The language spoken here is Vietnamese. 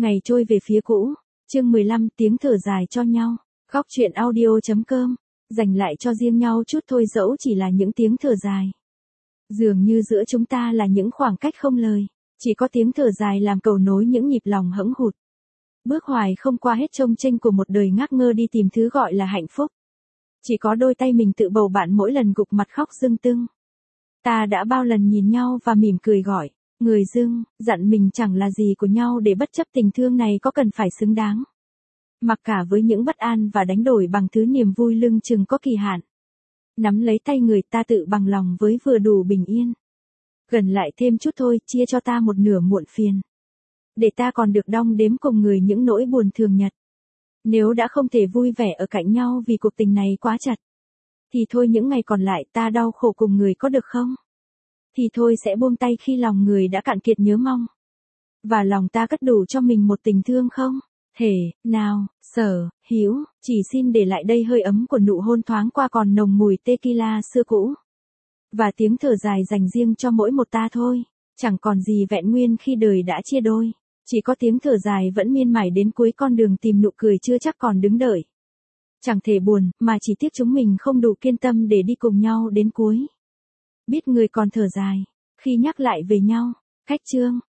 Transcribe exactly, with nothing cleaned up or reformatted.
Ngày trôi về phía cũ, chương mười lăm tiếng thở dài cho nhau, khóc chuyện audio.com, dành lại cho riêng nhau chút thôi dẫu chỉ là những tiếng thở dài. Dường như giữa chúng ta là những khoảng cách không lời, chỉ có tiếng thở dài làm cầu nối những nhịp lòng hẫng hụt. Bước hoài không qua hết trông chênh của một đời ngác ngơ đi tìm thứ gọi là hạnh phúc. Chỉ có đôi tay mình tự bầu bạn mỗi lần gục mặt khóc rưng tưng. Ta đã bao lần nhìn nhau và mỉm cười gọi, người dưng, dặn mình chẳng là gì của nhau để bất chấp tình thương này có cần phải xứng đáng. Mặc cả với những bất an và đánh đổi bằng thứ niềm vui lưng chừng có kỳ hạn. Nắm lấy tay người ta tự bằng lòng với vừa đủ bình yên. Gần lại thêm chút thôi, chia cho ta một nửa muộn phiền. Để ta còn được đong đếm cùng người những nỗi buồn thường nhật. Nếu đã không thể vui vẻ ở cạnh nhau vì cuộc tình này quá chặt. Thì thôi những ngày còn lại ta đau khổ cùng người có được không? Thì thôi sẽ buông tay khi lòng người đã cạn kiệt nhớ mong. Và lòng ta cất đủ cho mình một tình thương không? Thể, nào, sở, hữu, chỉ xin để lại đây hơi ấm của nụ hôn thoáng qua còn nồng mùi tequila xưa cũ. Và tiếng thở dài dành riêng cho mỗi một ta thôi, chẳng còn gì vẹn nguyên khi đời đã chia đôi. Chỉ có tiếng thở dài vẫn miên mải đến cuối con đường tìm nụ cười chưa chắc còn đứng đợi. Chẳng thể buồn, mà chỉ tiếc chúng mình không đủ kiên tâm để đi cùng nhau đến cuối. Biết người còn thở dài, khi nhắc lại về nhau, cách chương.